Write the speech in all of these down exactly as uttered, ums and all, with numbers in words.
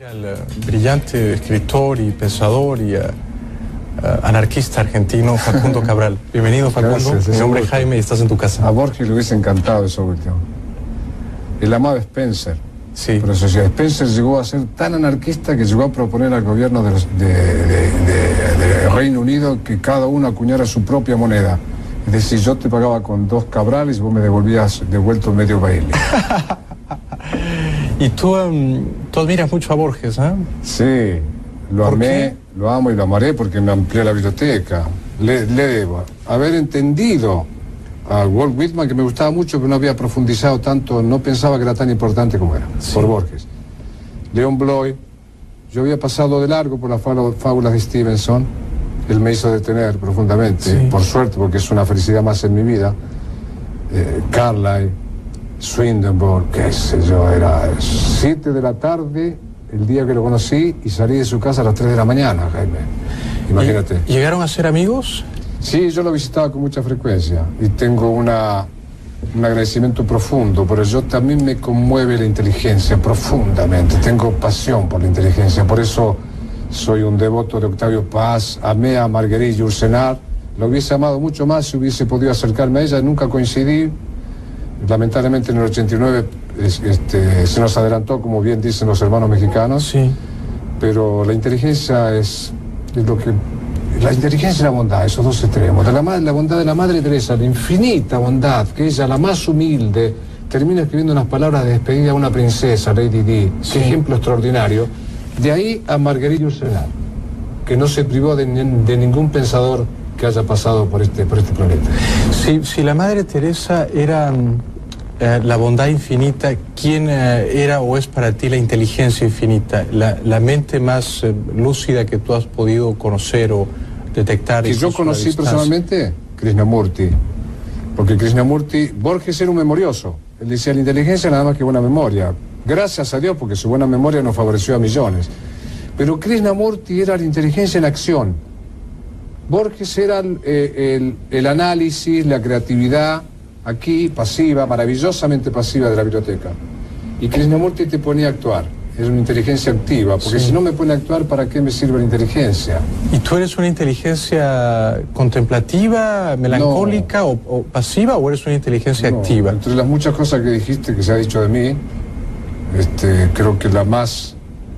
El uh, brillante escritor y pensador y uh, uh, anarquista argentino Facundo Cabral. Bienvenido, Facundo. Gracias, Mi nombre es gusto. Jaime y estás en tu casa. A Borges le hubiese encantado eso último. El amado Spencer. Sí. Pero eso sí, Spencer llegó a ser tan anarquista que llegó a proponer al gobierno de, los, de, de, de, de Reino Unido que cada uno acuñara su propia moneda. Es decir, yo te pagaba con dos cabrales y vos me devolvías devuelto medio baile. Y tú, um, tú admiras mucho a Borges, ¿eh? Sí, lo ¿Por amé, qué? lo amo y lo amaré porque me amplió la biblioteca. Le, le debo haber entendido a Walt Whitman, que me gustaba mucho, pero no había profundizado tanto, no pensaba que era tan importante como era, Sí. por Borges. Leon Bloy, yo había pasado de largo por las fábulas de Stevenson, él me hizo detener profundamente, Sí. por suerte, porque es una felicidad más en mi vida. Eh, Carlyle, Swindenborg, qué sé yo, era siete de la tarde el día que lo conocí y salí de su casa a las tres de la mañana, Jaime. Imagínate. ¿Y ¿Llegaron a ser amigos? Sí, yo lo visitaba con mucha frecuencia y tengo una, un agradecimiento profundo, pero yo también me conmueve la inteligencia profundamente, tengo pasión por la inteligencia, por eso soy un devoto de Octavio Paz, amé a Marguerite Yourcenar, lo hubiese amado mucho más si hubiese podido acercarme a ella, nunca coincidí, lamentablemente en el ochenta y nueve este, se nos adelantó, como bien dicen los hermanos mexicanos, Sí. pero la inteligencia es, es lo que... La inteligencia y la bondad, esos dos extremos. De la, la bondad de la Madre Teresa, la infinita bondad, que ella, la más humilde, termina escribiendo unas palabras de despedida a una princesa, Lady Di. Sí. Qué ejemplo extraordinario. De ahí a Marguerite Yourcenar, que no se privó de, de ningún pensador que haya pasado por este, por este planeta. Si, si la Madre Teresa era um, eh, la bondad infinita, ¿quién eh, era o es para ti la inteligencia infinita? La, la mente más eh, lúcida que tú has podido conocer o detectar. Que yo incluso a conocí distancia. personalmente, Krishnamurti. Porque Krishnamurti, Borges era un memorioso. Él decía, la inteligencia nada más que buena memoria. Gracias a Dios, porque su buena memoria nos favoreció a millones. Pero Krishnamurti era la inteligencia en acción. Borges era el, eh, el, el análisis, la creatividad, aquí pasiva, maravillosamente pasiva de la biblioteca. Y Krishnamurti te ponía a actuar. Era una inteligencia activa, porque Sí. si no me pone a actuar, ¿para qué me sirve la inteligencia? ¿Y tú eres una inteligencia contemplativa, melancólica o, o pasiva o eres una inteligencia No, activa? entre las muchas cosas que dijiste, que se ha dicho de mí, este, creo que la más,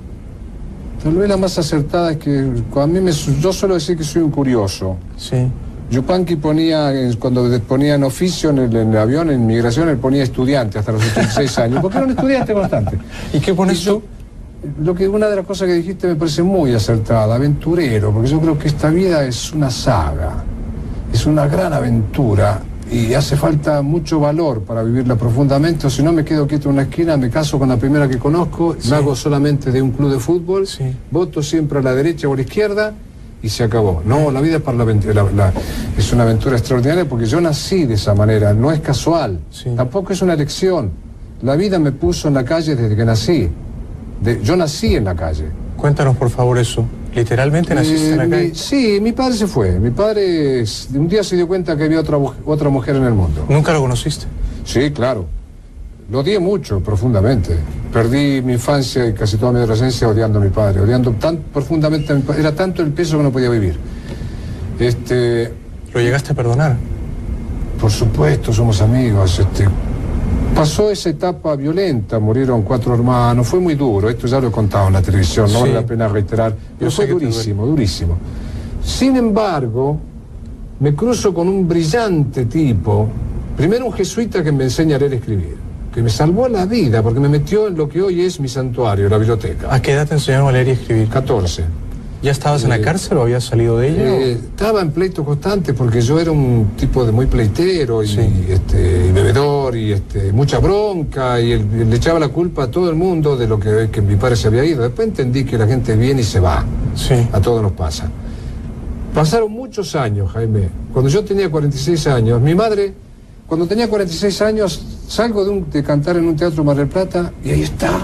tal vez la más acertada es que a mí me, yo suelo decir que soy un curioso. Sí. Yupanqui ponía, cuando ponía en oficio en el, en el avión, en migración, él ponía estudiante hasta los ochenta y seis años, porque era un estudiante constante. ¿Y qué pones Y yo- tú? Lo que una de las cosas que dijiste me parece muy acertada, aventurero, porque yo creo que esta vida es una saga, es una gran aventura y hace falta mucho valor para vivirla profundamente, o si no me quedo quieto en una esquina, me caso con la primera que conozco, Sí. me hago solamente de un club de fútbol, Sí. voto siempre a la derecha o a la izquierda y se acabó. No, la vida es, para la, avent- la- la- es una aventura extraordinaria porque yo nací de esa manera, no es casual, Sí. tampoco es una elección. La vida me puso en la calle desde que nací. De- yo nací en la calle. Cuéntanos por favor eso. ¿Literalmente naciste Eh, en la mi- calle? Sí, mi padre se fue. Mi padre s- un día se dio cuenta que había otra, mu- otra mujer en el mundo. ¿Nunca lo conociste? Sí, claro. Lo odié mucho, profundamente. Perdí mi infancia y casi toda mi adolescencia odiando a mi padre, odiando tan profundamente a mi padre. Era tanto el peso que no podía vivir. Este, ¿Lo llegaste a perdonar? por supuesto, somos amigos. Este, pasó esa etapa violenta, murieron cuatro hermanos, fue muy duro, esto ya lo he contado en la televisión, no Sí. vale la pena reiterar, pero sé fue que te durísimo, durísimo. Sin embargo, me cruzo con un brillante tipo, primero un jesuita que me enseña a leer y escribir, que me salvó la vida porque me metió en lo que hoy es mi santuario, la biblioteca. ¿A qué edad te enseñaron a leer y escribir? catorce. ¿Ya estabas en la Eh, cárcel o habías salido de ella? Eh, estaba en pleito constante porque yo era un tipo de muy pleitero y, Sí. este, y bebedor y este, mucha bronca y el- le echaba la culpa a todo el mundo de lo que, que mi padre se había ido. Después entendí que la gente viene y se va. o... Sí. A todos nos pasa. Pasaron muchos años, Jaime. Cuando yo tenía cuarenta y seis años, mi madre, cuando tenía cuarenta y seis años, salgo de, un- de cantar en un teatro Mar del Plata y ahí está.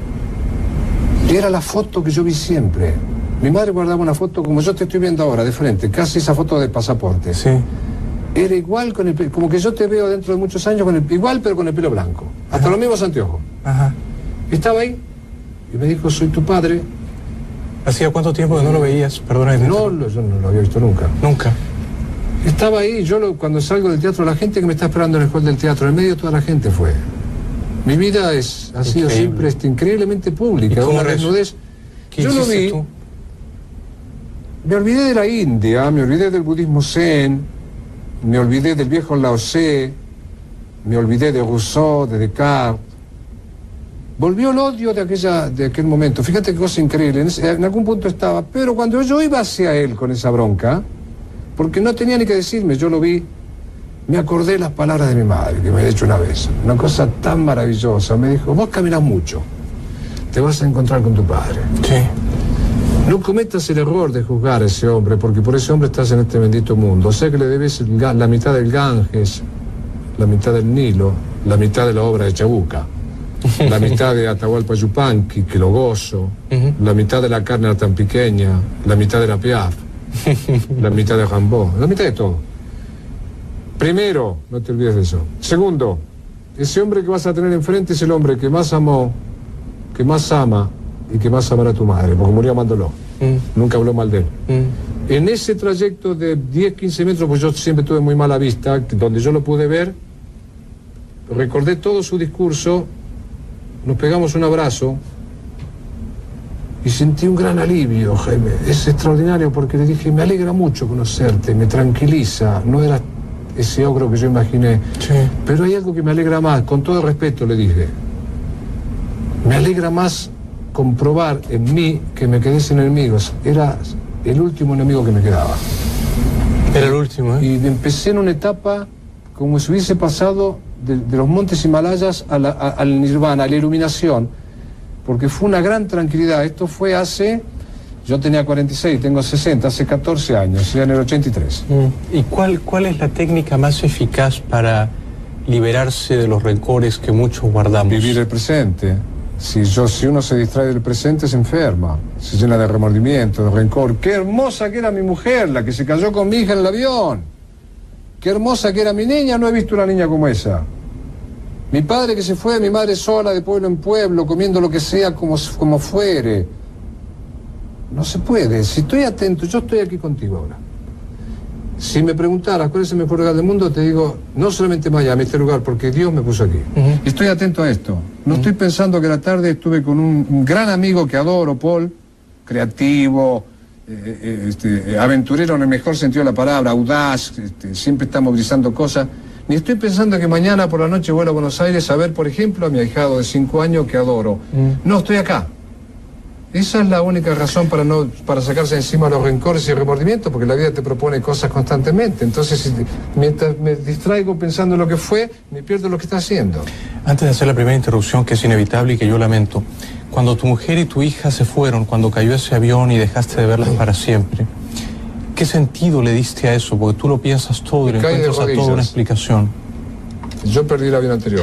Y era la foto que yo vi siempre. Mi madre guardaba una foto como yo te estoy viendo ahora, de frente, casi esa foto de pasaporte. Sí. Era igual con el pelo, como que yo te veo dentro de muchos años con el, igual pero con el pelo blanco. Hasta Ajá. los mismos anteojos. Ajá. Estaba ahí. y me dijo, soy tu padre. ¿Hacía cuánto tiempo que no lo veías? Perdona. No, lo, yo no lo había visto nunca. Nunca. Estaba ahí, yo lo, cuando salgo del teatro, la gente que me está esperando en el hall del teatro, en medio toda la gente fue. Mi vida es, ha sido Increíble. siempre este, increíblemente pública, una desnudez. ¿Qué Yo lo hiciste vi, tú? me olvidé de la India, me olvidé del budismo zen, me olvidé del viejo Lao Tse, me olvidé de Rousseau, de Descartes. Volvió el odio de, aquella, de aquel momento. Fíjate qué cosa increíble, en, ese, en algún punto estaba, pero cuando yo iba hacia él con esa bronca, porque no tenía ni que decirme, yo lo vi, me acordé las palabras de mi madre, que me había dicho una vez, una cosa tan maravillosa. Me dijo, vos caminas mucho, te vas a encontrar con tu padre. Sí. No cometas el error de juzgar a ese hombre, porque por ese hombre estás en este bendito mundo. O sea que le debes el, la mitad del Ganges, la mitad del Nilo, la mitad de la obra de Chabuca, la mitad de Atahualpa Yupanqui, que lo gozo, uh-huh. la mitad de la carne tan pequeña, la mitad de la Piaf, la mitad de Rimbaud, la mitad de todo. Primero, no te olvides de eso. Segundo, ese hombre que vas a tener enfrente es el hombre que más amó, que más ama y que más amará a tu madre, porque murió amándolo. Mm. Nunca habló mal de él. Mm. En ese trayecto de diez, quince metros, pues yo siempre tuve muy mala vista, donde yo lo pude ver, recordé todo su discurso, nos pegamos un abrazo y sentí un gran alivio, Jaime. Es extraordinario porque le dije, me alegra mucho conocerte, me tranquiliza, no era ese ogro que yo imaginé. Sí. Pero hay algo que me alegra más, con todo respeto le dije. Me alegra más comprobar en mí que me quedé sin enemigos. Era el último enemigo que me quedaba. Era el último, ¿eh? Y empecé en una etapa como si hubiese pasado de, de los montes Himalayas a la, a, al nirvana, a la iluminación, porque fue una gran tranquilidad. Esto fue hace... Yo tenía cuarenta y seis, tengo sesenta, hace catorce años, ya en el ochenta y tres. Mm. ¿Y cuál, cuál es la técnica más eficaz para liberarse de los rencores que muchos guardamos? Vivir el presente. Si, yo, si uno se distrae del presente, se enferma, se llena de remordimiento, de rencor. ¡Qué hermosa que era mi mujer, la que se cayó con mi hija en el avión! ¡Qué hermosa que era mi niña! No he visto una niña como esa. Mi padre que se fue, mi madre sola, de pueblo en pueblo, comiendo lo que sea como, como fuere. No se puede. Si estoy atento, yo estoy aquí contigo ahora. Si me preguntaras cuál es el mejor lugar del mundo, te digo, no solamente Miami, este lugar, porque Dios me puso aquí. Uh-huh. Y estoy atento a esto. No uh-huh. estoy pensando que la tarde estuve con un, un gran amigo que adoro, Paul, creativo, eh, este, aventurero en el mejor sentido de la palabra, audaz, este, siempre está movilizando cosas. Ni estoy pensando que mañana por la noche vuelo a Buenos Aires a ver, por ejemplo, a mi ahijado de cinco años que adoro. Uh-huh. No, estoy acá. Esa es la única razón para no para sacarse encima los rencores y remordimientos, porque la vida te propone cosas constantemente. Entonces, si, mientras me distraigo pensando en lo que fue, me pierdo lo que está haciendo. Antes de hacer la primera interrupción, que es inevitable y que yo lamento, cuando tu mujer y tu hija se fueron, cuando cayó ese avión y dejaste de verlas para siempre, ¿qué sentido le diste a eso? Porque tú lo piensas todo y le encuentras a toda una explicación. Yo perdí el avión anterior.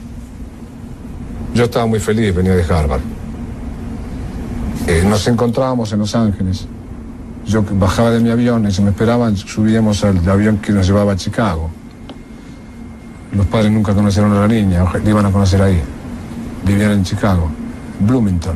Yo estaba muy feliz, venía de Harvard. Eh, nos encontrábamos en Los Ángeles. Yo bajaba de mi avión y se me esperaban, subíamos al avión que nos llevaba a Chicago. Los padres nunca conocieron a la niña, la iban a conocer ahí. Vivían en Chicago, Bloomington.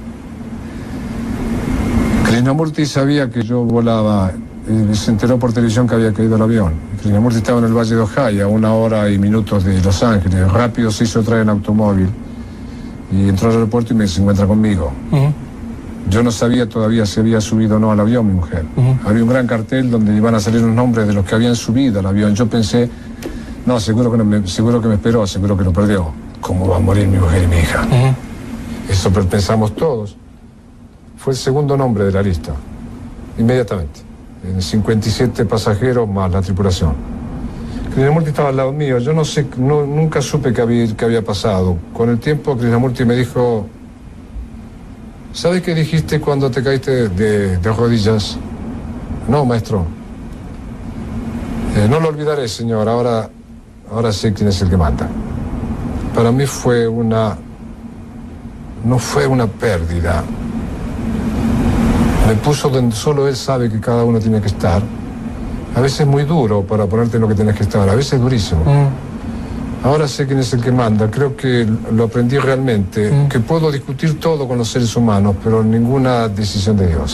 Krishnamurti sabía que yo volaba, eh, se enteró por televisión que había caído el avión. Krishnamurti estaba en el Valle de Ojaya, a una hora y minutos de Los Ángeles. Rápido se hizo traer en automóvil y entró al aeropuerto y me se encuentra conmigo. Uh-huh. Yo no sabía todavía si había subido o no al avión mi mujer. Uh-huh. Había un gran cartel donde iban a salir los nombres de los que habían subido al avión. Yo pensé, no, seguro que, no me, seguro que me esperó, seguro que lo perdió. ¿Cómo va a morir mi mujer y mi hija? Uh-huh. Eso pensamos todos. Fue el segundo nombre de la lista, inmediatamente. En cincuenta y siete pasajeros más la tripulación. Krishnamurti estaba al lado mío. Yo no sé, no, nunca supe qué había, qué había pasado. Con el tiempo Krishnamurti me dijo, ¿sabes qué dijiste cuando te caíste de, de rodillas? No, maestro. Eh, no lo olvidaré, señor. Ahora, ahora sé quién es el que mata. Para mí fue una... No fue una pérdida. Me puso donde solo él sabe que cada uno tiene que estar. A veces muy duro para ponerte en lo que tienes que estar. A veces durísimo. Mm. Ahora sé quién es el que manda, creo que lo aprendí realmente, mm. que puedo discutir todo con los seres humanos, pero ninguna decisión de Dios.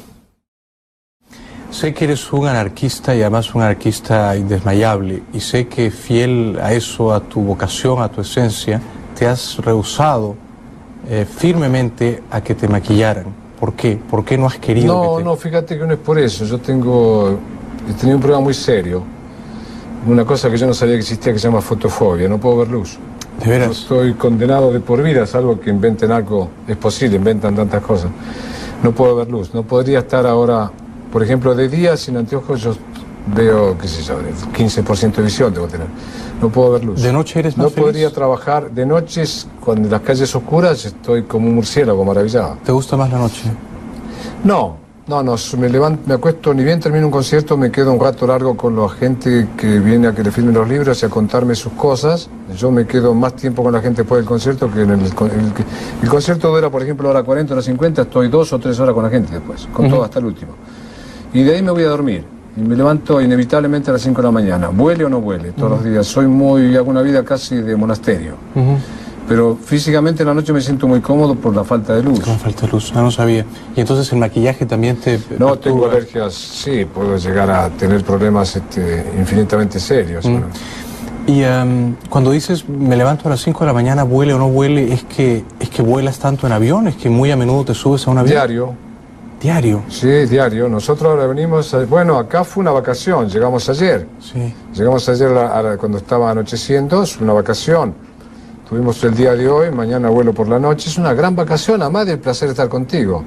Sé que eres un anarquista y además un anarquista indesmayable, y sé que fiel a eso, a tu vocación, a tu esencia, te has rehusado eh, firmemente a que te maquillaran. ¿Por qué? ¿Por qué no has querido? No, que te... no, fíjate que no es por eso. Yo tengo, he tenido un problema muy serio. Una cosa que yo no sabía que existía que se llama fotofobia. No puedo ver luz. ¿De veras? Yo estoy condenado de por vida. Es algo que inventen algo. Es posible, inventan tantas cosas. No puedo ver luz. No podría estar ahora, por ejemplo, de día sin anteojos. Yo veo, qué sé yo, quince por ciento de visión debo tener. No puedo ver luz. ¿De noche eres más No feliz? podría trabajar. De noches, cuando las calles oscuras, estoy como un murciélago maravillado. ¿Te gusta más la noche? No. No, no, me levanto, me acuesto, ni bien termino un concierto, me quedo un rato largo con la gente que viene a que le firmen los libros y a contarme sus cosas. Yo me quedo más tiempo con la gente después del concierto que en el, el, el, el concierto dura, por ejemplo, hora cuarenta, hora cincuenta, estoy dos o tres horas con la gente después, con uh-huh. todo hasta el último. Y de ahí me voy a dormir. Y me levanto inevitablemente a las cinco de la mañana, vuele o no vuele, todos uh-huh. los días. Soy muy, hago una vida casi de monasterio. Uh-huh. Pero físicamente en la noche me siento muy cómodo por la falta de luz. Por la falta de luz, no, no sabía. ¿Y entonces el maquillaje también te No, perturba? Tengo alergias, sí, puedo llegar a tener problemas este, infinitamente serios. Mm. Bueno. Y um, cuando dices, me levanto a las cinco de la mañana, vuele o no vuele, ¿es que, ¿es que vuelas tanto en avión? ¿Es que muy a menudo te subes a un avión? Diario. ¿Diario? Sí, diario. Nosotros ahora venimos, a, bueno, acá fue una vacación, llegamos ayer. Sí. Llegamos ayer a, a, cuando estaba anocheciendo, es una vacación. Tuvimos el día de hoy, mañana vuelo por la noche. Es una gran vacación, además del placer de estar contigo.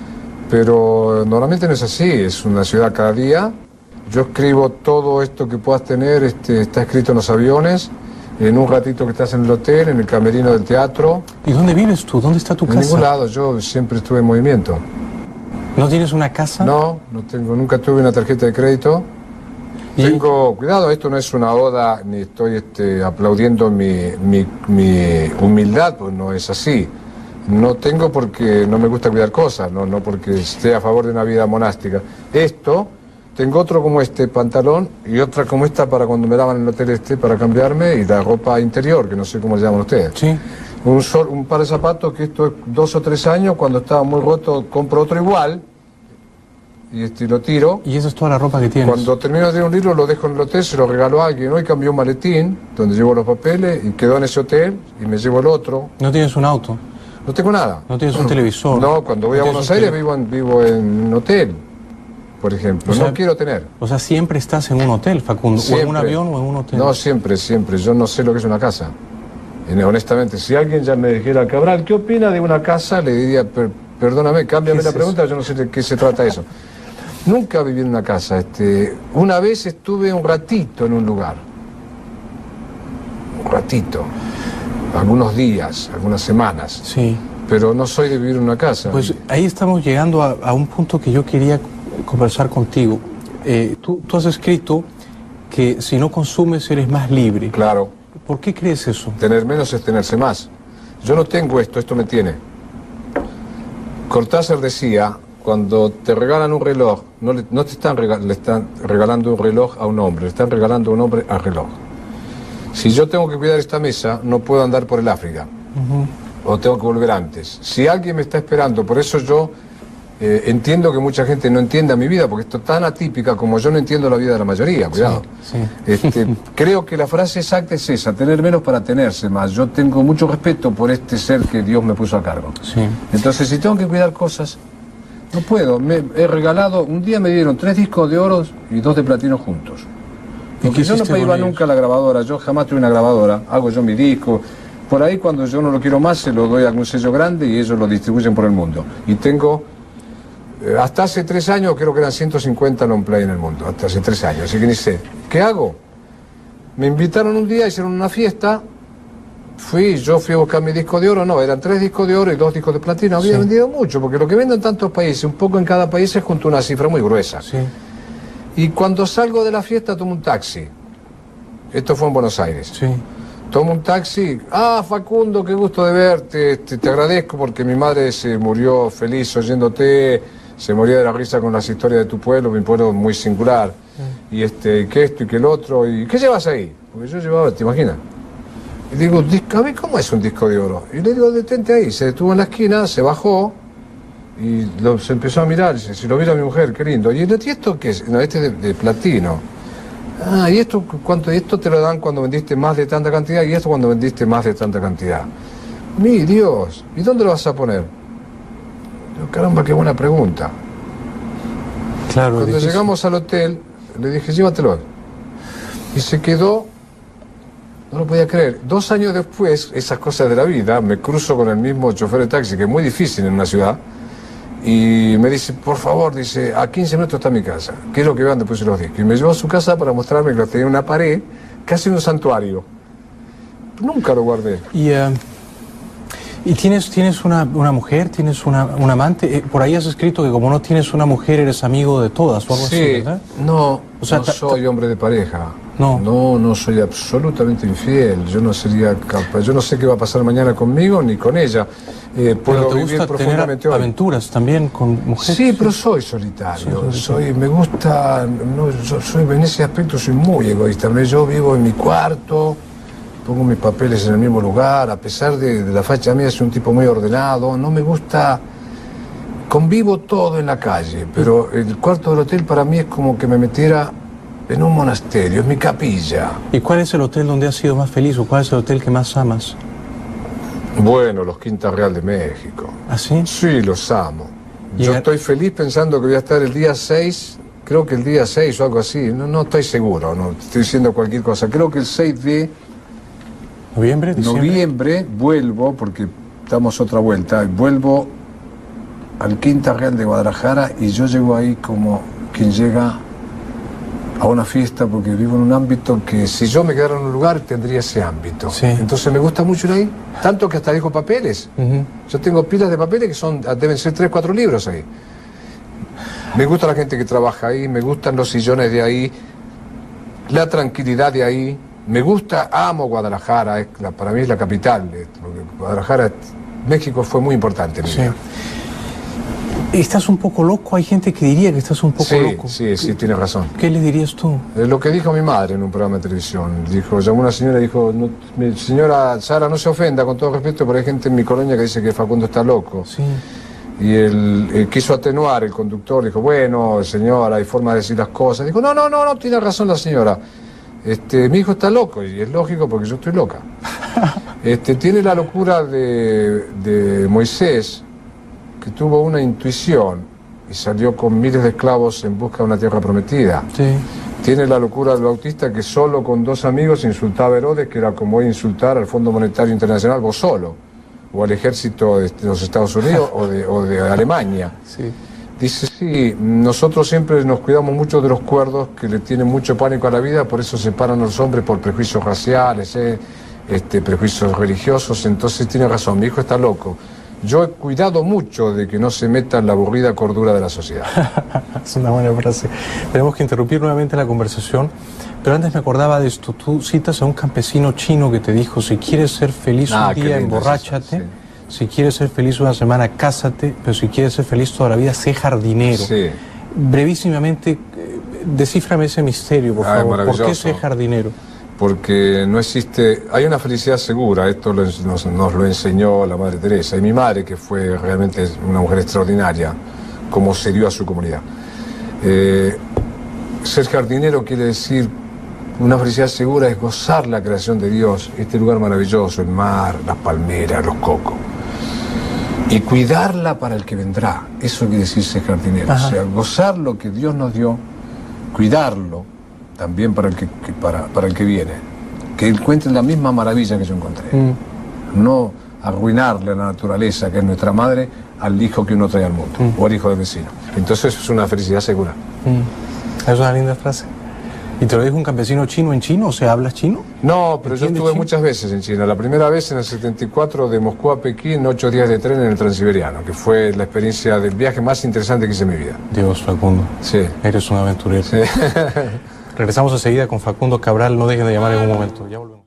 Pero normalmente no es así, es una ciudad cada día. Yo escribo todo esto que puedas tener, este, está escrito en los aviones, en un ratito que estás en el hotel, en el camerino del teatro. ¿Y dónde vives tú? ¿Dónde está tu casa? En ningún lado, yo siempre estuve en movimiento. ¿No tienes una casa? No, no tengo, nunca tuve una tarjeta de crédito. ¿Y? Tengo, cuidado, esto no es una oda, ni estoy este, aplaudiendo mi, mi, mi humildad, pues no es así. No tengo porque no me gusta cuidar cosas, no, no porque esté a favor de una vida monástica. Esto, tengo otro como este pantalón y otra como esta para cuando me daban en el hotel este para cambiarme, y la ropa interior, que no sé cómo le llaman ustedes. Sí. Un, sol, un par de zapatos que esto es dos o tres años, cuando estaba muy roto compro otro igual. Y este, lo tiro. ¿Y esa es toda la ropa que tienes? Cuando termino de leer un libro lo dejo en el hotel, se lo regalo a alguien. Hoy cambié un maletín donde llevo los papeles y quedó en ese hotel y me llevo el otro. ¿No tienes un auto? No tengo nada. ¿No tienes un televisor? No, cuando voy ¿No a Buenos Aires vivo en, vivo en un hotel, por ejemplo. O sea, no quiero tener. O sea, siempre estás en un hotel, Facundo. Siempre. ¿O en un avión o en un hotel? No, siempre, siempre. Yo no sé lo que es una casa. Y, honestamente, si alguien ya me dijera, Cabral, ¿qué opina de una casa? Le diría, per, perdóname, cámbiame la pregunta, eso? Yo no sé de qué se trata eso. Nunca viví en una casa. Este, una vez estuve un ratito en un lugar. Un ratito. Algunos días, algunas semanas. Sí. Pero no soy de vivir en una casa. Pues ahí estamos llegando a, a un punto que yo quería conversar contigo. Eh, tú, tú has escrito que si no consumes eres más libre. Claro. ¿Por qué crees eso? Tener menos es tenerse más. Yo no tengo esto, esto me tiene. Cortázar decía... Cuando te regalan un reloj, no, le, no te están, regal, le están regalando un reloj a un hombre, le están regalando un hombre al reloj. Si yo tengo que cuidar esta mesa, no puedo andar por el África. Uh-huh. O tengo que volver antes. Si alguien me está esperando, por eso yo eh, entiendo que mucha gente no entienda mi vida, porque esto es tan atípica como yo no entiendo la vida de la mayoría, cuidado. Sí, sí. Este, creo que la frase exacta es esa, tener menos para tenerse más. Yo tengo mucho respeto por este ser que Dios me puso a cargo. Sí. Entonces, si tengo que cuidar cosas... No puedo, me he regalado, un día me dieron tres discos de oro y dos de platino juntos. Porque yo no me iba nunca a la grabadora, yo jamás tuve una grabadora, hago yo mi disco. Por ahí cuando yo no lo quiero más se lo doy a algún sello grande y ellos lo distribuyen por el mundo. Y tengo, eh, hasta hace tres años creo que eran ciento cincuenta long play en el mundo, hasta hace tres años, así que ni sé. ¿Qué hago? Me invitaron un día, hicieron una fiesta. Fui, yo fui a buscar mi disco de oro, no, eran tres discos de oro y dos discos de platino. Había sí. vendido mucho, porque lo que venden en tantos países, un poco en cada país, es junto a una cifra muy gruesa. Sí. Y cuando salgo de la fiesta tomo un taxi. Esto fue en Buenos Aires. Sí. Tomo un taxi. Ah, Facundo, qué gusto de verte. Te, te agradezco porque mi madre se murió feliz oyéndote. Se moría de la risa con las historias de tu pueblo, mi pueblo muy singular. Sí. Y este, que esto y que el otro. ¿Y qué llevas ahí? Porque yo llevaba, ¿te imaginas? Y digo, a ver, ¿cómo es un disco de oro? Y le digo, detente ahí. Se detuvo en la esquina, se bajó y lo, se empezó a mirar. Dice, si lo mira mi mujer, qué lindo. Y, ¿y esto qué es? No, este es de, de platino. Ah, ¿y esto cuánto? Esto te lo dan cuando vendiste más de tanta cantidad y esto cuando vendiste más de tanta cantidad. Mi Dios, ¿y dónde lo vas a poner? Digo, caramba, qué buena pregunta. Claro, cuando difícil. Llegamos al hotel, le dije, llévatelo. Y se quedó, no lo podía creer. Dos años después, esas cosas de la vida, me cruzo con el mismo chofer de taxi, que es muy difícil en una ciudad, y me dice, por favor, dice, a quince minutos está mi casa. Quiero que vean después de los discos. Y me llevó a su casa para mostrarme que lo tenía en una pared, casi un santuario. Nunca lo guardé. Y, uh, ¿y tienes, tienes una, una mujer, tienes una, un amante? Eh, por ahí has escrito que como no tienes una mujer, eres amigo de todas o algo sí, así, ¿verdad? No, o sea, no soy hombre de pareja. No. no, no soy absolutamente infiel. Yo no sería capaz. Yo no sé qué va a pasar mañana conmigo ni con ella. Eh, pero te gusta tener hoy. aventuras también con mujeres. Sí, pero soy solitario. Sí, soy, me gusta. No, yo soy en ese aspecto soy muy egoísta. Yo vivo en mi cuarto, pongo mis papeles en el mismo lugar. A pesar de, de la facha mía, soy un tipo muy ordenado. No me gusta. Convivo todo en la calle, pero el cuarto del hotel para mí es como que me metiera en un monasterio, es mi capilla. ¿Y cuál es el hotel donde has sido más feliz o cuál es el hotel que más amas? Bueno, los Quinta Real de México. ¿Ah, sí? Sí, los amo. Yo a... estoy feliz pensando que voy a estar el día seis, creo que el día seis o algo así, no, no estoy seguro, no estoy diciendo cualquier cosa. Creo que el seis de noviembre, diciembre. noviembre vuelvo, porque damos otra vuelta, vuelvo al Quinta Real de Guadalajara y yo llego ahí como quien llega a una fiesta porque vivo en un ámbito que si yo me quedara en un lugar tendría ese ámbito. Sí. Entonces me gusta mucho ir ahí, tanto que hasta dejo papeles. Uh-huh. Yo tengo pilas de papeles que son deben ser tres, cuatro libros ahí. Me gusta la gente que trabaja ahí, me gustan los sillones de ahí, la tranquilidad de ahí. Me gusta, amo Guadalajara, es la, para mí es la capital. Guadalajara, México fue muy importante en mi vida. ¿Estás un poco loco? Hay gente que diría que estás un poco sí, loco. Sí, sí, tienes razón. ¿Qué le dirías tú? Eh, lo que dijo mi madre en un programa de televisión. Dijo, llamó una señora y dijo, no, mi señora Sara, no se ofenda, con todo respeto, pero hay gente en mi colonia que dice que Facundo está loco. Sí. Y él, él quiso atenuar, el conductor dijo, bueno, señora, hay forma de decir las cosas. Dijo, no, no, no, no, tiene razón la señora. Este, mi hijo está loco, y es lógico porque yo estoy loca. Este, tiene la locura de, de Moisés, que tuvo una intuición y salió con miles de esclavos en busca de una tierra prometida. Sí. Tiene la locura del Bautista que solo con dos amigos insultaba a Herodes, que era como insultar al Fondo Monetario Internacional, vos solo, o al ejército de los Estados Unidos o, de, o de Alemania. Sí. Dice, sí, nosotros siempre nos cuidamos mucho de los cuerdos que le tienen mucho pánico a la vida, por eso separan a los hombres por prejuicios raciales, eh, este, prejuicios religiosos, entonces tiene razón, mi hijo está loco. Yo he cuidado mucho de que no se meta en la aburrida cordura de la sociedad. Es una buena frase. Tenemos que interrumpir nuevamente la conversación, pero antes me acordaba de esto. Tú citas a un campesino chino que te dijo, si quieres ser feliz ah, un día, emborráchate. Sí. Si quieres ser feliz una semana, cásate. Pero si quieres ser feliz toda la vida, sé jardinero. Sí. Brevísimamente, descíframe ese misterio, por ah, favor. ¿Por qué sé jardinero? Porque no existe, hay una felicidad segura, esto nos, nos, nos lo enseñó la Madre Teresa, y mi madre, que fue realmente una mujer extraordinaria, como se dio a su comunidad. Eh, ser jardinero quiere decir, una felicidad segura es gozar la creación de Dios, este lugar maravilloso, el mar, las palmeras, los cocos, y cuidarla para el que vendrá, eso quiere decir ser jardinero. Ajá. O sea, gozar lo que Dios nos dio, cuidarlo, también para el que, que para, para el que viene, que encuentre la misma maravilla que yo encontré. Mm. No arruinarle a la naturaleza, que es nuestra madre, al hijo que uno trae al mundo, mm. o al hijo del vecino. Entonces es una felicidad segura. Mm. Es una linda frase. ¿Y te lo dijo un campesino chino en chino? O sea, ¿hablas chino? No, pero yo estuve chino? muchas veces en China. La primera vez en el setenta y cuatro de Moscú a Pekín, ocho días de tren en el Transiberiano, que fue la experiencia del viaje más interesante que hice en mi vida. Dios, Facundo. Sí. Eres un aventurero. Sí. Regresamos enseguida con Facundo Cabral, no dejen de llamar en un momento, ya volvemos.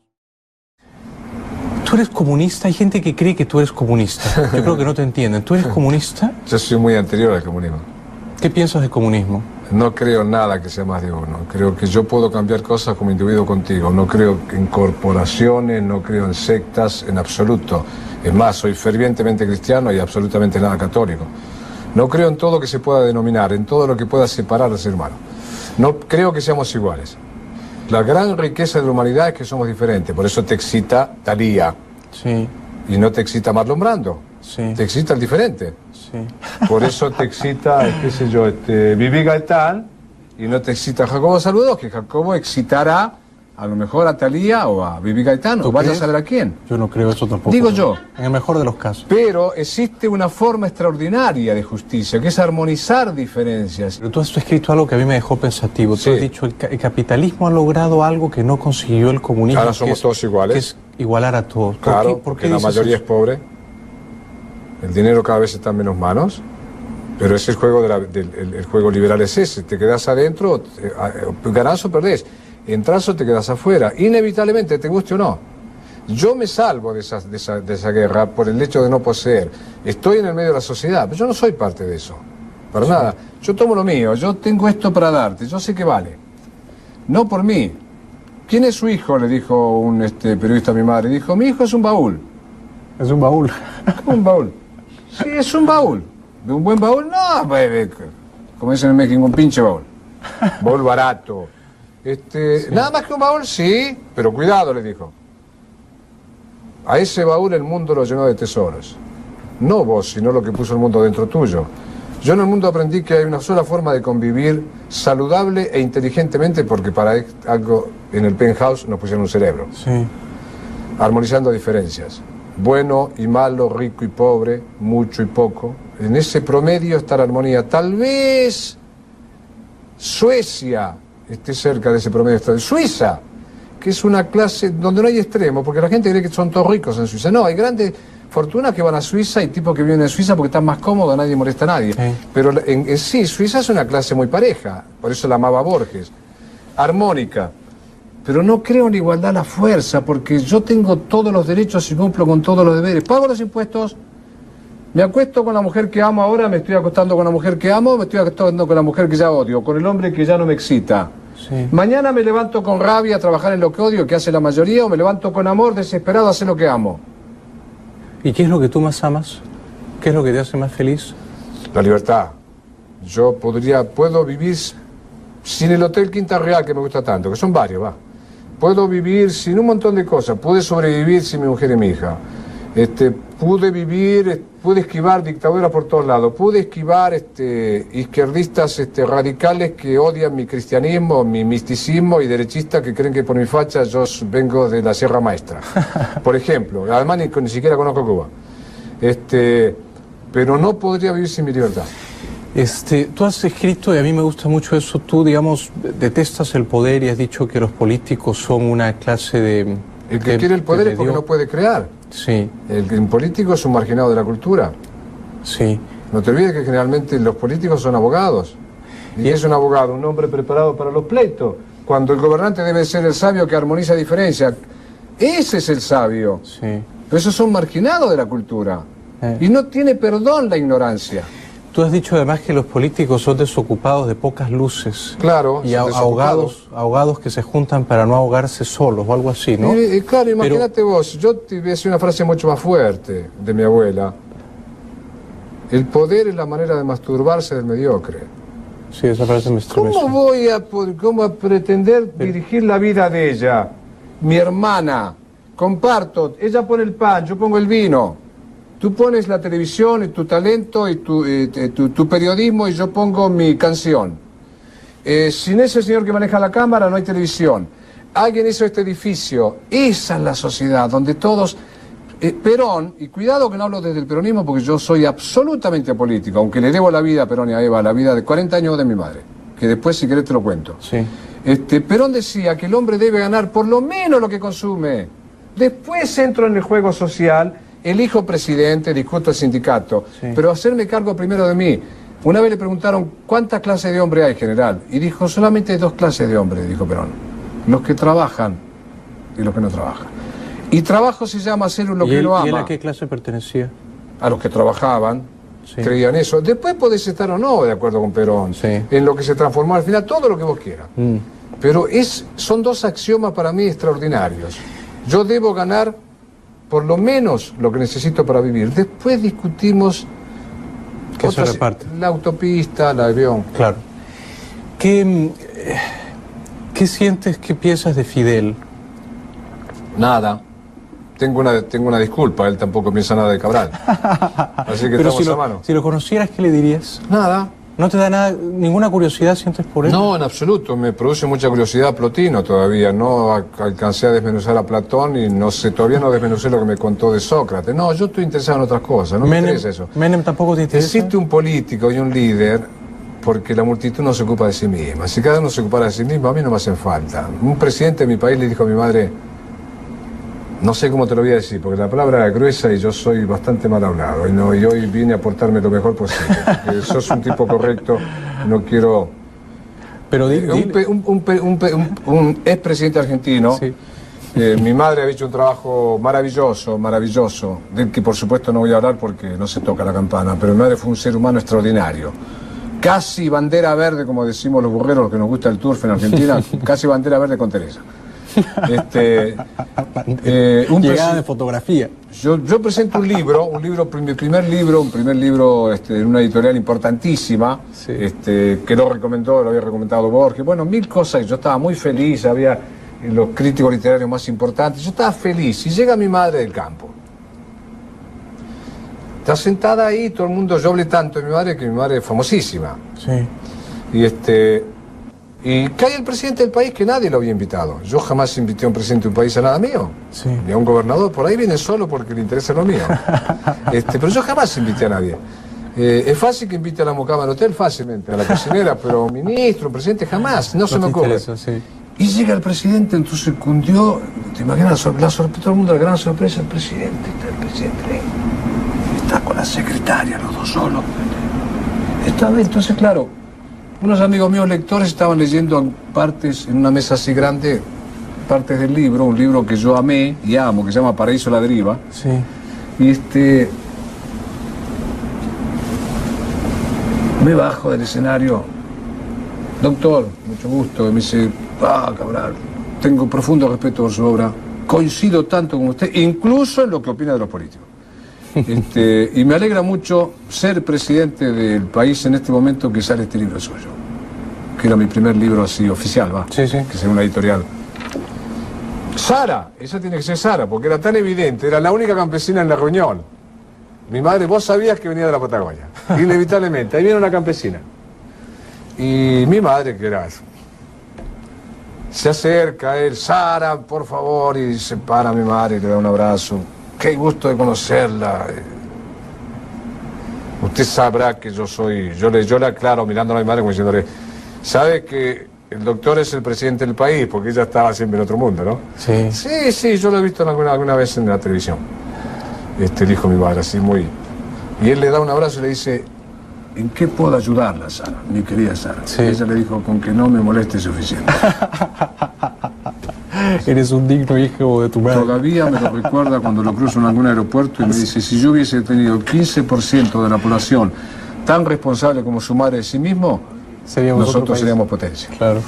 ¿Tú eres comunista? Hay gente que cree que tú eres comunista. Yo creo que no te entienden. ¿Tú eres comunista? Yo soy muy anterior al comunismo. ¿Qué piensas de comunismo? No creo en nada que sea más de uno. Creo que yo puedo cambiar cosas como individuo contigo. No creo en corporaciones, no creo en sectas, en absoluto. Es más, soy fervientemente cristiano y absolutamente nada católico. No creo en todo lo que se pueda denominar, en todo lo que pueda separar al ser humano. No creo que seamos iguales. La gran riqueza de la humanidad es que somos diferentes. Por eso te excita Thalía. Sí. Y no te excita Marlon Brando. Sí. Te excita el diferente. Sí. Por eso te excita, qué sé yo, este, Vivi Gaitán, y no te excita Jacobo Saludos, que Jacobo excitará a lo mejor a Thalía o a Vivi Gaitán, o vaya a saber a quién. Yo no creo eso tampoco. Digo yo. En el mejor de los casos. Pero existe una forma extraordinaria de justicia, que es armonizar diferencias. Pero tú has escrito algo que a mí me dejó pensativo. Sí. Tú has dicho, el, ca el capitalismo ha logrado algo que no consiguió el comunismo. Ahora somos es, todos iguales. Que es igualar a todos. Claro, ¿Por qué, por qué porque la mayoría eso? es pobre. El dinero cada vez está en menos manos. Pero ese es el juego, de la, del, el, el juego liberal es ese. Te quedas adentro, te, a, ganás o perdés. Entras o te quedas afuera. Inevitablemente, te guste o no. Yo me salvo de esa, de, esa, de esa guerra por el hecho de no poseer. Estoy en el medio de la sociedad, pero yo no soy parte de eso. Para sí. nada. Yo tomo lo mío. Yo tengo esto para darte. Yo sé que vale. No por mí. ¿Quién es su hijo? Le dijo un este, periodista a mi madre. Dijo, mi hijo es un baúl. Es un baúl. Un baúl. Sí, es un baúl. ¿De un buen baúl? No, bebé. Como dicen en México, un pinche baúl. Baúl barato. Este, sí. Nada más que un baúl, sí, pero cuidado, le dijo. A ese baúl el mundo lo llenó de tesoros. No vos, sino lo que puso el mundo dentro tuyo. Yo en el mundo aprendí que hay una sola forma de convivir saludable e inteligentemente, porque para algo en el penthouse nos pusieron un cerebro. Sí. Armonizando diferencias. Bueno y malo, rico y pobre, mucho y poco. En ese promedio está la armonía. Tal vez Suecia esté cerca de ese promedio. Suiza, que es una clase donde no hay extremos, porque la gente cree que son todos ricos en Suiza. No, hay grandes fortunas que van a Suiza y tipos que viven en Suiza porque están más cómodos, nadie molesta a nadie. Sí. Pero en, en sí, Suiza es una clase muy pareja, por eso la amaba Borges. Armónica. Pero no creo en la igualdad a la fuerza, porque yo tengo todos los derechos y cumplo con todos los deberes. Pago los impuestos, me acuesto con la mujer que amo ahora, me estoy acostando con la mujer que amo, me estoy acostando con la mujer que ya odio, con el hombre que ya no me excita. Sí. Mañana me levanto con rabia a trabajar en lo que odio, que hace la mayoría, o me levanto con amor, desesperado a hacer lo que amo. ¿Y qué es lo que tú más amas? ¿Qué es lo que te hace más feliz? La libertad. Yo podría, puedo vivir sin el Hotel Quinta Real, que me gusta tanto, que son varios, va. Puedo vivir sin un montón de cosas. Pude sobrevivir sin mi mujer y mi hija. Este, pude vivir, pude esquivar dictaduras por todos lados. Pude esquivar este, izquierdistas este, radicales que odian mi cristianismo, mi misticismo, y derechistas que creen que por mi facha yo vengo de la Sierra Maestra. Por ejemplo. Además ni, ni siquiera conozco Cuba. Este, pero no podría vivir sin mi libertad. Este, tú has escrito, y a mí me gusta mucho eso, tú, digamos, detestas el poder y has dicho que los políticos son una clase de... El que de, quiere el poder es porque no puede crear. Sí. El, el político es un marginado de la cultura. Sí. No te olvides que generalmente los políticos son abogados. ¿Y es un abogado? Un hombre preparado para los pleitos. Cuando el gobernante debe ser el sabio que armoniza diferencias. Ese es el sabio. Sí. Pero esos son marginados de la cultura. Eh. Y no tiene perdón la ignorancia. Tú has dicho además que los políticos son desocupados de pocas luces. Claro. Y ahogados, ahogados que se juntan para no ahogarse solos o algo así, ¿no? Y, y claro, imagínate Pero... vos, yo te voy a decir una frase mucho más fuerte de mi abuela. El poder es la manera de masturbarse del mediocre. Sí, esa frase me estremece. ¿Cómo voy a, cómo a pretender Pero... dirigir la vida de ella? Mi hermana, comparto, ella pone el pan, yo pongo el vino. Tú pones la televisión y tu talento y tu, eh, tu, tu periodismo y yo pongo mi canción. Eh, sin ese señor que maneja la cámara no hay televisión. Alguien hizo este edificio. Esa es la sociedad donde todos... Eh, Perón, y cuidado que no hablo desde el peronismo porque yo soy absolutamente apolítico, aunque le debo la vida a Perón y a Eva, la vida de cuarenta años de mi madre, que después si querés te lo cuento. Sí. Este, Perón decía que el hombre debe ganar por lo menos lo que consume. Después entro en el juego social... Elijo presidente, discuto el sindicato, sí. Pero hacerme cargo primero de mí. Una vez le preguntaron cuántas clases de hombre hay, general, y dijo solamente hay dos clases de hombre, dijo Perón. Los que trabajan y los que no trabajan. Y trabajo se llama hacer lo que él, uno ama. ¿Y él a qué clase pertenecía? A los que trabajaban. sí. creía en eso. Después podés estar o no de acuerdo con Perón, sí. en lo que se transformó al final, todo lo que vos quieras. Mm. Pero es, son dos axiomas para mí extraordinarios. Yo debo ganar por lo menos lo que necesito para vivir. Después discutimos ¿Qué otras, se reparte? La autopista, el avión. Claro. ¿Qué, ¿Qué sientes, qué piensas de Fidel? Nada. Tengo una, tengo una disculpa, él tampoco piensa nada de Cabral. Así que Pero estamos si lo, a mano. Si lo conocieras, ¿qué le dirías? Nada. ¿No te da nada, ninguna curiosidad sientes por él? No, en absoluto. Me produce mucha curiosidad Plotino todavía. No alcancé a desmenuzar a Platón y no sé, todavía no desmenucé lo que me contó de Sócrates. No, yo estoy interesado en otras cosas, no me Menem, interesa eso. ¿Menem tampoco te interesa? Existe un político y un líder porque la multitud no se ocupa de sí misma. Si cada uno se ocupara de sí mismo, a mí no me hacen falta. Un presidente de mi país le dijo a mi madre... No sé cómo te lo voy a decir, porque la palabra era gruesa y yo soy bastante mal hablado. Y, no, y hoy vine a portarme lo mejor posible. Porque sos un tipo correcto, no quiero... Pero di, un, un, un, un, un, un expresidente argentino, sí. eh, mi madre ha hecho un trabajo maravilloso, maravilloso, del que por supuesto no voy a hablar porque no se toca la campana, pero mi madre fue un ser humano extraordinario. Casi bandera verde, como decimos los burreros, los que nos gusta el turf en Argentina, casi bandera verde con Teresa. Este, eh, un llegada de fotografía. Yo, yo presento un libro, un libro, mi primer libro, un primer libro este, en una editorial importantísima, sí. este, que lo recomendó, lo había recomendado Borges. Bueno, mil cosas. Yo estaba muy feliz, había los críticos literarios más importantes. Yo estaba feliz. Y llega mi madre del campo. Está sentada ahí, todo el mundo. Yo hablé tanto de mi madre que mi madre es famosísima. Sí. Y este. Y cae el presidente del país que nadie lo había invitado. Yo jamás invité a un presidente de un país a nada mío. Sí. Ni a un gobernador. Por ahí viene solo porque le interesa lo mío. este, pero yo jamás invité a nadie. Eh, es fácil que invite a la mucama al hotel, fácilmente, a la cocinera, pero un ministro, un presidente, jamás. No, no se me ocurre. Sí. Y llega el presidente, entonces cundió, te imaginas, la, la sorpresa, todo el mundo, la gran sorpresa, el presidente, está el presidente ahí. Está con la secretaria, los dos solos. Está bien, entonces, claro. Unos amigos míos lectores estaban leyendo partes, en una mesa así grande, partes del libro, un libro que yo amé y amo, que se llama Paraíso a la deriva. Sí. Y este... me bajo del escenario. Doctor, mucho gusto. Y me dice, ah, Cabral, tengo profundo respeto por su obra. Coincido tanto con usted, incluso en lo que opina de los políticos. Este, y me alegra mucho ser presidente del país en este momento que sale este libro suyo, que era mi primer libro así oficial, va, sí, sí. que es una editorial. Sara, esa tiene que ser Sara, porque era tan evidente, era la única campesina en la reunión. Mi madre, vos sabías que venía de la Patagonia, inevitablemente, ahí viene una campesina. Y mi madre, que era eso, se acerca a él, Sara, por favor, y se para a mi madre y le da un abrazo. Qué gusto de conocerla. Usted sabrá que yo soy... Yo le, yo le aclaro mirando a mi madre como diciéndole, sabe que el doctor es el presidente del país, porque ella estaba siempre en otro mundo, ¿no? Sí. Sí, sí, yo lo he visto alguna, alguna vez en la televisión. Este, dijo mi madre, así muy... Y él le da un abrazo y le dice, ¿en qué puedo ayudarla, Sara, mi querida Sara? Sí. Y ella le dijo, con que no me moleste suficiente. Eres un digno hijo de tu madre. Todavía me lo recuerda cuando lo cruzo en algún aeropuerto y me dice, si yo hubiese tenido el quince por ciento de la población tan responsable como su madre de sí mismo, seríamos nosotros seríamos potencia. Claro.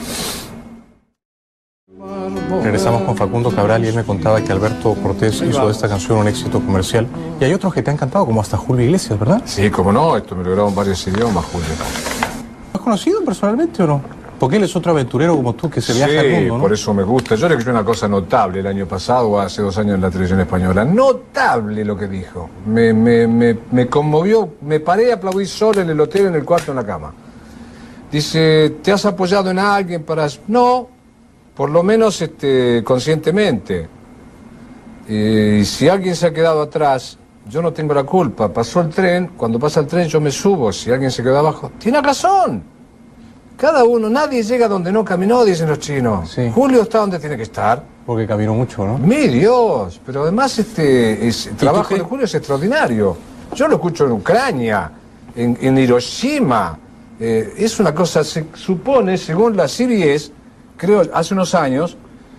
Regresamos con Facundo Cabral y él me contaba que Alberto Cortés hizo de esta canción un éxito comercial. Y hay otros que te han cantado, como hasta Julio Iglesias, ¿verdad? Sí, como no, esto me lo grabó en varios idiomas, Julio. ¿Lo has conocido personalmente o no? Porque él es otro aventurero como tú que se viaja sí, al mundo, ¿no? Por eso me gusta. Yo le escuché una cosa notable el año pasado o hace dos años en la televisión española. Notable lo que dijo. Me, me, me, me conmovió. Me paré, aplaudí solo en el hotel, en el cuarto, en la cama. Dice, ¿te has apoyado en alguien para...? No, por lo menos este, conscientemente. Y si alguien se ha quedado atrás, yo no tengo la culpa. Pasó el tren, cuando pasa el tren yo me subo. Si alguien se quedó abajo, tiene razón. Cada uno, nadie llega donde no caminó, dicen los chinos. Sí. Julio está donde tiene que estar. Porque caminó mucho, ¿no? Mi Dios, pero además este es, el trabajo de Julio es extraordinario. Yo lo escucho en Ucrania, en, en Hiroshima. Eh, es una cosa, se supone, según la C B S, creo, hace unos años,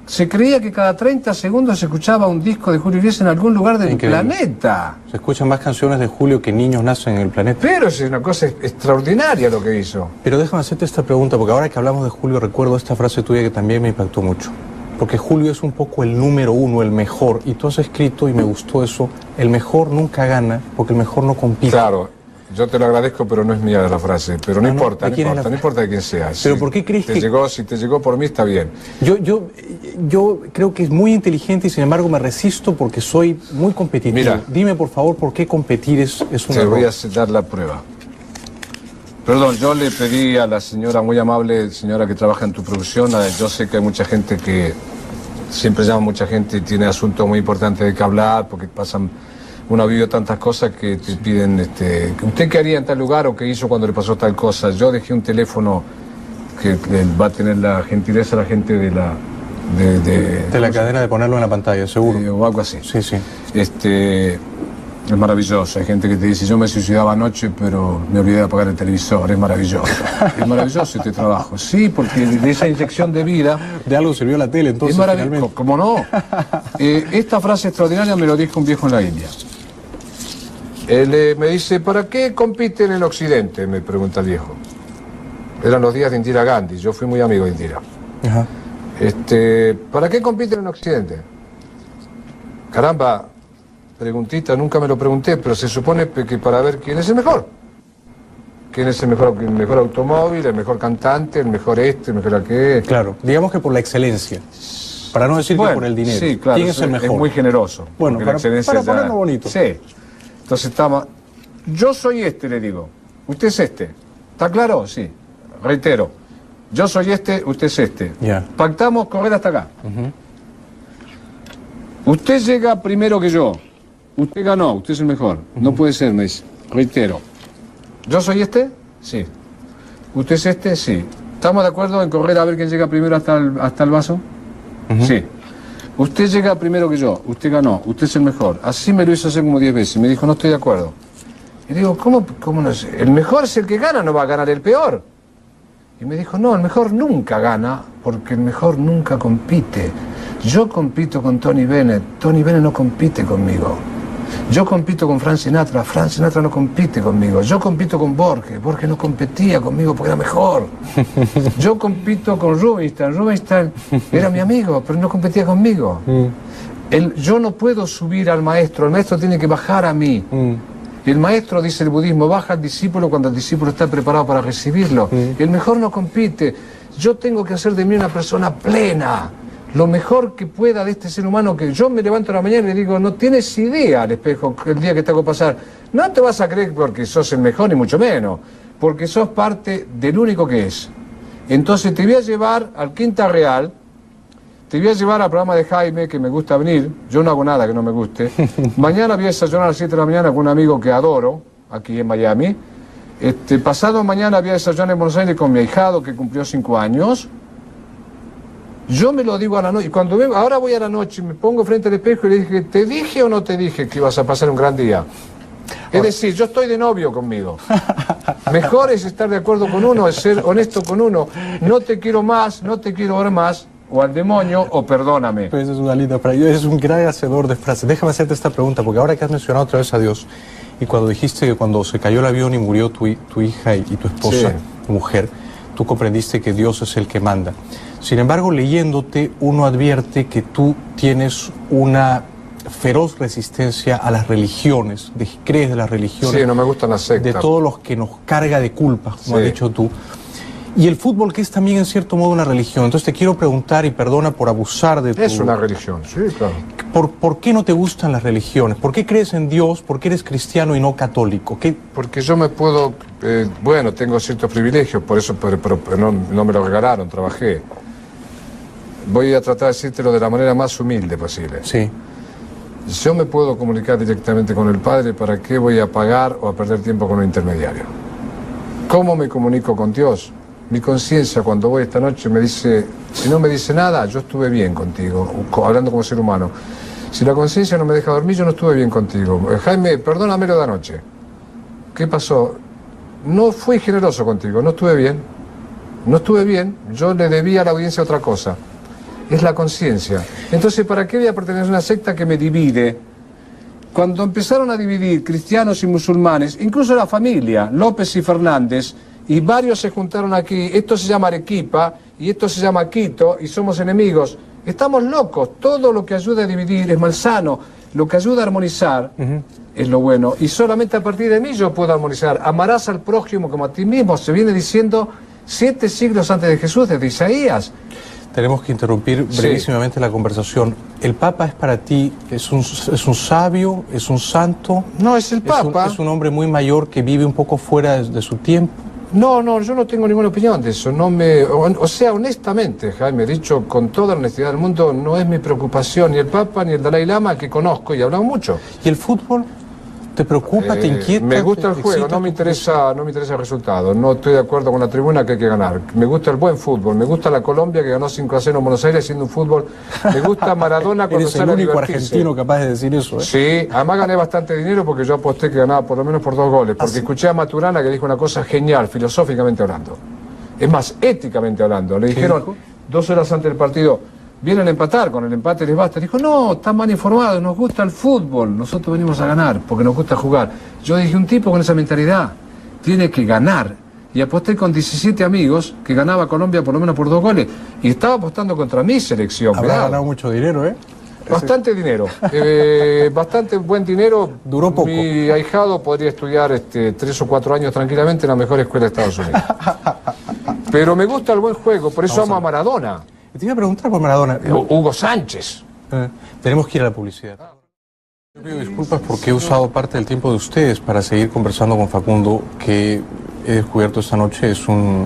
Se creía que cada treinta segundos se escuchaba un disco de Julio Iglesias en algún lugar del Increíble. planeta. Se escuchan más canciones de Julio que niños nacen en el planeta. Pero es una cosa extraordinaria lo que hizo. Pero déjame hacerte esta pregunta, porque ahora que hablamos de Julio recuerdo esta frase tuya que también me impactó mucho. Porque Julio es un poco el número uno, el mejor. Y tú has escrito, y me gustó eso, el mejor nunca gana, porque el mejor no compite. Claro, yo te lo agradezco, pero no es mía la frase. Pero no, Ah, no, importa, ¿de no quién es importa, la no importa de quién sea. Pero Si ¿por qué crees te que- llegó, si te llegó por mí, está bien. Yo, yo, yo creo que es muy inteligente y sin embargo me resisto porque soy muy competitivo. Mira. Dime por favor por qué competir es, es un Te error. voy a dar la prueba. Perdón, yo le pedí a la señora, muy amable señora que trabaja en tu producción, a- yo sé que hay mucha gente que siempre llama mucha gente y tiene asuntos muy importantes de que hablar, porque pasan, uno ha vivido tantas cosas que te piden, este, ¿usted qué haría en tal lugar o qué hizo cuando le pasó tal cosa? Yo dejé un teléfono que eh, va a tener la gentileza la gente de la... De, de- De la cadena de ponerlo en la pantalla, seguro. eh, o algo así. Sí, sí. Este, es maravilloso. Hay gente que te dice, yo me suicidaba anoche, pero me olvidé de apagar el televisor. Es maravilloso. Es maravilloso este trabajo. Sí, porque de esa inyección de vida... De algo sirvió la tele entonces es maravilloso. finalmente. ¿Cómo no? Eh, esta frase extraordinaria me lo dijo un viejo en la India. Él eh, me dice, ¿para qué compite en el occidente? Me pregunta el viejo. Eran los días de Indira Gandhi. Yo fui muy amigo de Indira. Ajá. Este, ¿para qué compiten en Occidente? Caramba, preguntita, nunca me lo pregunté, pero se supone pe- que para ver quién es el mejor. ¿Quién es el mejor, el mejor automóvil, el mejor cantante, el mejor este, el mejor aquel? Claro, digamos que por la excelencia. Para no decir que por el dinero. Sí, claro, ¿Quién es eso el mejor? es muy generoso. Bueno, porque para- la excelencia para ya- ponerlo bonito. Sí. Entonces estamos... Yo soy este, le digo. Usted es este. ¿Está claro? Sí. Reitero. Yo soy este, usted es este. Ya. Pactamos correr hasta acá. Usted llega primero que yo. Usted ganó, usted es el mejor. No puede ser, me dice. Reitero. ¿Yo soy este? Sí. ¿Usted es este? Sí. ¿Estamos de acuerdo en correr a ver quién llega primero hasta el, hasta el vaso? Sí. Usted llega primero que yo. Usted ganó, usted es el mejor. Así me lo hizo hacer como diez veces. Me dijo, no estoy de acuerdo. Y digo, ¿cómo, cómo no es? El mejor es el que gana, no va a ganar el peor. Y me dijo, no, el mejor nunca gana, porque el mejor nunca compite. Yo compito con Tony Bennett, Tony Bennett no compite conmigo. Yo compito con Frank Sinatra, Frank Sinatra no compite conmigo. Yo compito con Borges, Borges no competía conmigo porque era mejor. Yo compito con Rubinstein, Rubinstein era mi amigo, pero no competía conmigo. El, yo no puedo subir al maestro, el maestro tiene que bajar a mí. El maestro, dice el budismo, baja al discípulo cuando el discípulo está preparado para recibirlo. El mejor no compite. Yo tengo que hacer de mí una persona plena. Lo mejor que pueda de este ser humano, que yo me levanto a la mañana y le digo, no tienes idea al espejo el día que te hago pasar. No te vas a creer porque sos el mejor, ni mucho menos. Porque sos parte del único que es. Entonces te voy a llevar al Quinta Real. Te voy a llevar al programa de Jaime, que me gusta venir. Yo no hago nada que no me guste. Mañana voy a desayunar a las siete de la mañana con un amigo que adoro, aquí en Miami. Este, pasado mañana voy a desayunar en Buenos Aires con mi ahijado, que cumplió cinco años. Yo me lo digo a la noche. Y cuando vengo, ahora voy a la noche, me pongo frente al espejo y le dije, ¿te dije o no te dije que ibas a pasar un gran día? Es decir, yo estoy de novio conmigo. Mejor es estar de acuerdo con uno, es ser honesto con uno. No te quiero más, no te quiero ver más. O al demonio, o perdóname. Pues es una linda frase. Eres un gran hacedor de frases. Déjame hacerte esta pregunta, porque ahora que has mencionado otra vez a Dios, y cuando dijiste que cuando se cayó el avión y murió tu, hi- tu hija y, y tu esposa, Sí. tu mujer, tú comprendiste que Dios es el que manda. Sin embargo, leyéndote, uno advierte que tú tienes una feroz resistencia a las religiones, de, crees de las religiones, Sí, no me gustan las sectas. de todos los que nos carga de culpas, como Sí. has dicho tú. Y el fútbol, que es también en cierto modo una religión. Entonces te quiero preguntar, y perdona por abusar de tu... Es una religión, sí, claro. ¿Por, ¿Por qué no te gustan las religiones? ¿Por qué crees en Dios? ¿Por qué eres cristiano y no católico? ¿Qué? Porque yo me puedo, eh, bueno, tengo ciertos privilegios, por eso pero, pero no, no me lo regalaron, trabajé. Voy a tratar de decírtelo de la manera más humilde posible. Sí. Yo me puedo comunicar directamente con el Padre, ¿para qué voy a pagar o a perder tiempo con un intermediario? ¿Cómo me comunico con Dios? Mi conciencia, cuando voy esta noche, me dice, si no me dice nada, yo estuve bien contigo, co- hablando como ser humano. Si la conciencia no me deja dormir, yo no estuve bien contigo. Eh, Jaime, perdóname lo de anoche. ¿Qué pasó? No fui generoso contigo, no estuve bien. No estuve bien, yo le debía a la audiencia otra cosa. es la conciencia. Entonces, ¿para qué voy a pertenecer a una secta que me divide? Cuando empezaron a dividir cristianos y musulmanes, incluso la familia, López y Fernández, y varios se juntaron aquí, esto se llama Arequipa, y esto se llama Quito, y somos enemigos. Estamos locos, todo lo que ayuda a dividir es malsano, lo que ayuda a armonizar uh-huh. es lo bueno, y solamente a partir de mí yo puedo armonizar. Amarás al prójimo como a ti mismo, se viene diciendo siete siglos antes de Jesús, desde Isaías. Tenemos que interrumpir brevísimamente sí. la conversación. ¿El Papa es para ti, es un, es un sabio, es un santo? No, es el Papa. Es un, es un hombre muy mayor que vive un poco fuera de, de su tiempo. No, no, yo no tengo ninguna opinión de eso. No me, o, o sea, honestamente, Jaime, dicho con toda la honestidad del mundo, no es mi preocupación ni el Papa ni el Dalai Lama, que conozco y hablamos mucho. ¿Y el fútbol? ¿Te preocupa, eh, te inquieta? Me gusta el juego, no me interesa, no me interesa el resultado. No estoy de acuerdo con la tribuna que hay que ganar. Me gusta el buen fútbol, me gusta la Colombia que ganó cinco a cero en Buenos Aires siendo un fútbol. Me gusta Maradona cuando Eres sale a divertirse. divertirse. El único argentino capaz de decir eso, ¿eh? Sí, además gané bastante dinero porque yo aposté que ganaba por lo menos por dos goles. Porque ¿Ah, sí? escuché a Maturana que dijo una cosa genial, filosóficamente hablando. Es más, éticamente hablando. Le dijeron dijo? dos horas antes del partido, vienen a empatar, con el empate les basta. Dijo, no, están mal informados, nos gusta el fútbol, nosotros venimos a ganar porque nos gusta jugar. Yo dije, un tipo con esa mentalidad tiene que ganar. Y aposté con diecisiete amigos que ganaba Colombia por lo menos por dos goles. Y estaba apostando contra mi selección. Habrá ganado mucho dinero, ¿eh? Bastante dinero, eh, bastante buen dinero. Duró poco. Mi ahijado podría estudiar este, tres o cuatro años tranquilamente en la mejor escuela de Estados Unidos. Pero me gusta el buen juego, por eso amo a Maradona. Te iba a preguntar por Maradona. Hugo Sánchez. Eh, tenemos que ir a la publicidad. Yo pido disculpas porque he usado parte del tiempo de ustedes para seguir conversando con Facundo, que he descubierto esta noche es un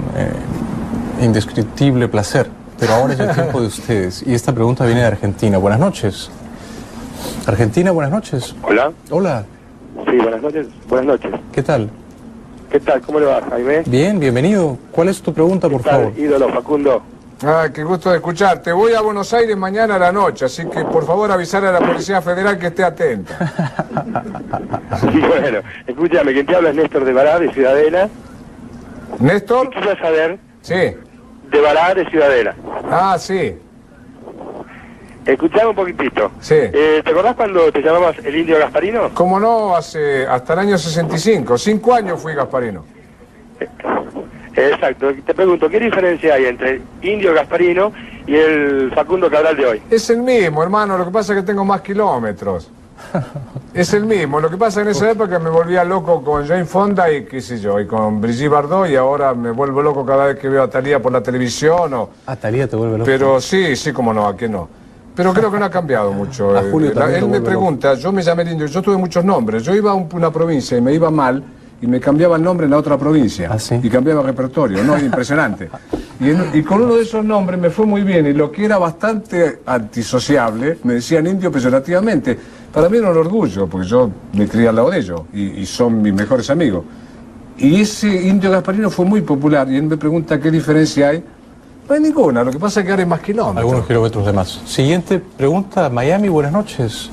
eh, indescriptible placer. Pero ahora es el tiempo de ustedes. Y esta pregunta viene de Argentina. Buenas noches. Argentina, buenas noches. Hola. Hola. Sí, buenas noches. Buenas noches. ¿Qué tal? ¿Qué tal? ¿Cómo le va, Jaime? Bien, bienvenido. ¿Cuál es tu pregunta, por ¿Qué tal, favor? ídolo, Facundo? Ah, qué gusto de escucharte. Voy a Buenos Aires mañana a la noche, así que por favor avisar a la Policía Federal que esté atenta. Bueno, escúchame, quien te habla es Néstor de Bará, de Ciudadela. ¿Néstor? Quisiera saber... Sí. De Bará, de Ciudadela. Ah, sí. Escuchame un poquitito. Sí. Eh, ¿Te acordás cuando te llamabas el Indio Gasparino? Cómo no, hace hasta el año sesenta y cinco. Cinco años fui Gasparino. Eh, exacto. Te pregunto, ¿qué diferencia hay entre el Indio Gasparino y el Facundo Cabral de hoy? Es el mismo, hermano. Lo que pasa es que tengo más kilómetros. Es el mismo. Lo que pasa es que en esa época me volvía loco con Jane Fonda y qué sé yo, y con Brigitte Bardot, y ahora me vuelvo loco cada vez que veo a Thalía por la televisión. O... ¿A Thalía te vuelve loco? Pero sí, sí, como no, ¿a qué no? Pero creo que no ha cambiado mucho. A Julio eh, la, él me pregunta, loco. Yo me llamé el Indio, yo tuve muchos nombres. Yo iba a un, una provincia y me iba mal y me cambiaba el nombre en la otra provincia. ¿Ah, sí? Y cambiaba el repertorio, ¿no? Impresionante. Y, en, y con uno de esos nombres me fue muy bien, y lo que era bastante antisociable, me decían Indio peyorativamente. Para mí era un orgullo, porque yo me crié al lado de ellos y, y son mis mejores amigos. Y ese Indio Gasparino fue muy popular, y él me pregunta qué diferencia hay. No hay ninguna, lo que pasa es que ahora hay más kilómetros. Algunos kilómetros de más. Siguiente pregunta, Miami, buenas noches.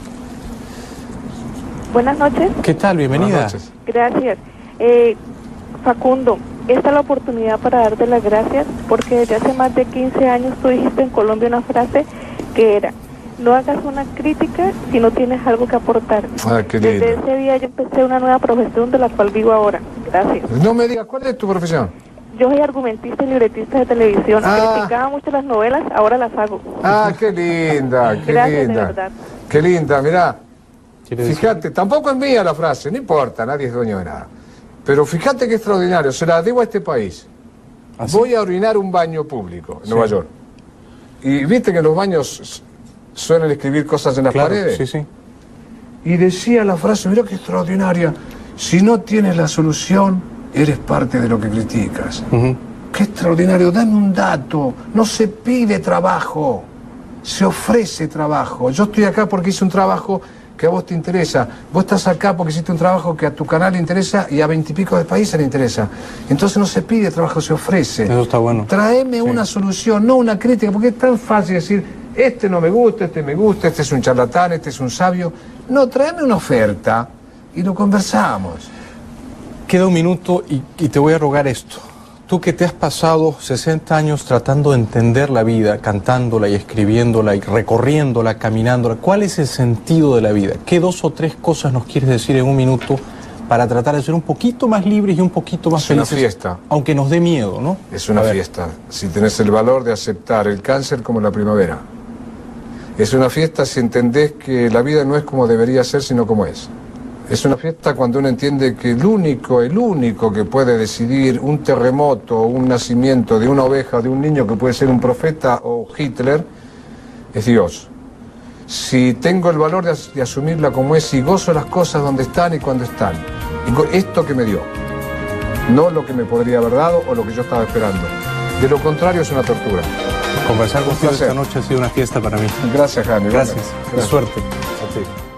Buenas noches. ¿Qué tal? Bienvenida. Buenas noches. Gracias. Eh, Facundo, esta es la oportunidad para darte las gracias, porque desde hace más de quince años tú dijiste en Colombia una frase que era: no hagas una crítica si no tienes algo que aportar. Ah, qué lindo. Desde ese día yo empecé una nueva profesión de la cual vivo ahora. Gracias. No me digas, ¿cuál es tu profesión? Yo soy argumentista y libretista de televisión. Ah. Criticaba mucho las novelas, ahora las hago. Ah, qué linda, qué Gracias, linda. de verdad. Qué linda, mirá. ¿Quiere Fíjate, decir? tampoco es mía la frase, no importa, nadie es dueño de nada. Pero fíjate qué extraordinario, se la debo a este país. ¿Ah, sí? Voy a orinar un baño público en Sí. Nueva York. Y viste que en los baños suelen escribir cosas en las Claro, paredes. sí, sí. Y decía la frase, mira qué extraordinaria: si no tienes la solución, eres parte de lo que criticas. Uh-huh. Qué extraordinario, dame un dato. No se pide trabajo, se ofrece trabajo. Yo estoy acá porque hice un trabajo que a vos te interesa. Vos estás acá porque hiciste un trabajo que a tu canal le interesa y a veintipico de países le interesa. Entonces no se pide trabajo, se ofrece. Eso está bueno. Tráeme Sí. una solución, no una crítica, porque es tan fácil decir, este no me gusta, este me gusta, este es un charlatán, este es un sabio. No, tráeme una oferta y lo conversamos. Queda un minuto y, y te voy a rogar esto. tú que te has pasado sesenta años tratando de entender la vida, cantándola y escribiéndola y recorriéndola, caminándola, ¿cuál es el sentido de la vida? ¿Qué dos o tres cosas nos quieres decir en un minuto para tratar de ser un poquito más libres y un poquito más felices? Es una fiesta. Aunque nos dé miedo, ¿no? Es una fiesta. Si tenés el valor de aceptar el cáncer como la primavera. Es una fiesta si entendés que la vida no es como debería ser, sino como es. Es una fiesta cuando uno entiende que el único, el único que puede decidir un terremoto, un nacimiento de una oveja, de un niño que puede ser un profeta o Hitler, es Dios. Si tengo el valor de, as de asumirla como es y gozo las cosas donde están y cuando están. Y esto que me dio, no lo que me podría haber dado o lo que yo estaba esperando. De lo contrario es una tortura. Conversar contigo esta noche ha sido una fiesta para mí. Gracias, Jaime. Gracias. Gracias. Qué suerte. A ti.